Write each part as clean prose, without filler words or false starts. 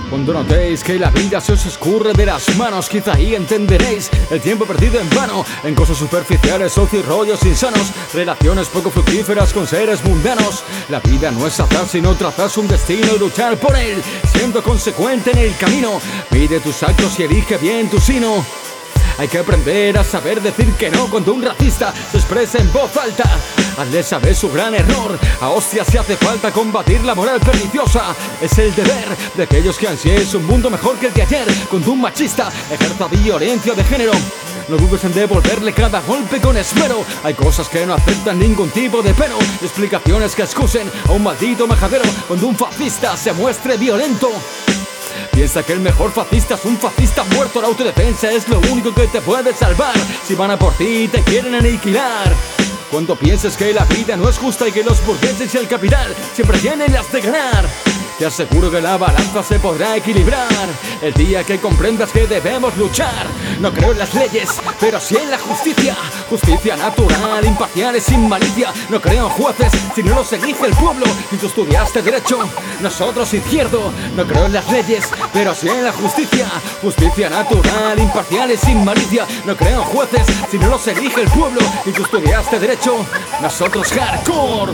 Cuando notéis que la vida se os escurre de las manos, quizá ahí entenderéis el tiempo perdido en vano, en cosas superficiales, ocio y rollos insanos, relaciones poco fructíferas con seres mundanos. La vida no es azar, sino trazarse un destino y luchar por él, siendo consecuente en el camino. Mide tus actos y elige bien tu sino. Hay que aprender a saber decir que no cuando un racista se expresa en voz alta. Hazle saber su gran error. A hostias si hace falta combatir la moral perniciosa. Es el deber de aquellos que ansíes un mundo mejor que el de ayer. Cuando un machista ejerza violencia de género, no dudes en devolverle cada golpe con esmero. Hay cosas que no aceptan ningún tipo de pero, explicaciones que excusen a un maldito majadero. Cuando un fascista se muestre violento, piensa que el mejor fascista es un fascista muerto. La autodefensa es lo único que te puede salvar. Si van a por ti te quieren aniquilar. Cuando pienses que la vida no es justa y que los burgueses y el capital siempre tienen las de ganar, te aseguro que la balanza se podrá equilibrar el día que comprendas que debemos luchar. No creo en las leyes, pero sí en la justicia. Justicia natural, imparcial y sin malicia. No creo en jueces, si no los elige el pueblo. Y tú estudiaste derecho, nosotros izquierdo. No creo en las leyes, pero sí en la justicia. Justicia natural, imparcial y sin malicia. No creo en jueces, si no los elige el pueblo. Y tú estudiaste derecho, nosotros hardcore.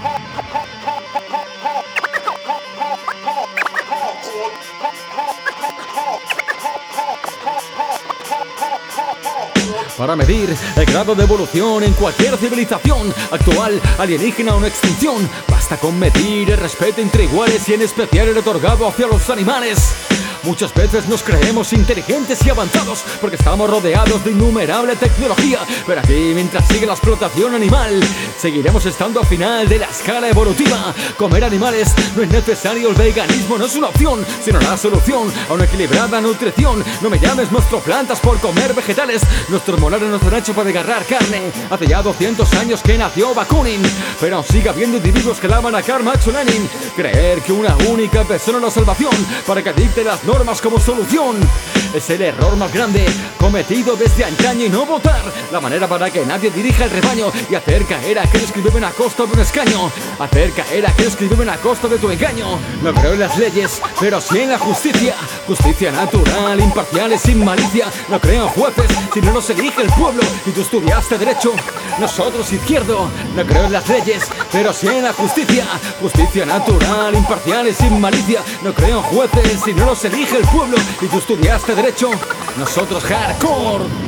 Para medir el grado de evolución en cualquier civilización, actual, alienígena o en extinción, basta con medir el respeto entre iguales y en especial el otorgado hacia los animales. Muchas veces nos creemos inteligentes y avanzados porque estamos rodeados de innumerable tecnología, pero aquí, mientras sigue la explotación animal, seguiremos estando al final de la escala evolutiva. Comer animales no es necesario, el veganismo no es una opción, sino la solución a una equilibrada nutrición. No me llames monstruo plantas por comer vegetales. Nuestros molares nos han hecho para desgarrar carne. Hace ya 200 años que nació Bakunin, pero aún sigue habiendo individuos que lavan a Karl Marx o Lenin. Creer que una única persona es la salvación para que dicte las normas como solución es el error más grande cometido desde antaño. Y no votar la manera para que nadie dirija el rebaño y hacer caer a aquellos que viven a costa de un escaño, hacer caer a aquellos que viven a costa de tu engaño. No creo en las leyes, pero sí en la justicia. Justicia natural, imparcial y sin malicia. No creo en jueces, si no los elige el pueblo. Y tú estudiaste derecho, nosotros izquierdo. No creo en las leyes, pero sí en la justicia. Justicia natural, imparcial y sin malicia. No creo en jueces, si no los elige el pueblo. Y tú estudiaste derecho, nosotros hardcore.